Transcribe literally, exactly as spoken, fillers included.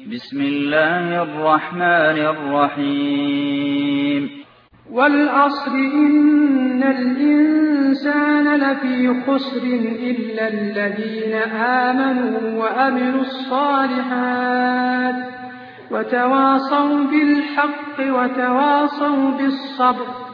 بسم الله الرحمن الرحيم والعصر إن الإنسان لفي خسر إلا الذين آمنوا وعملوا الصالحات وتواصوا بالحق وتواصوا بالصبر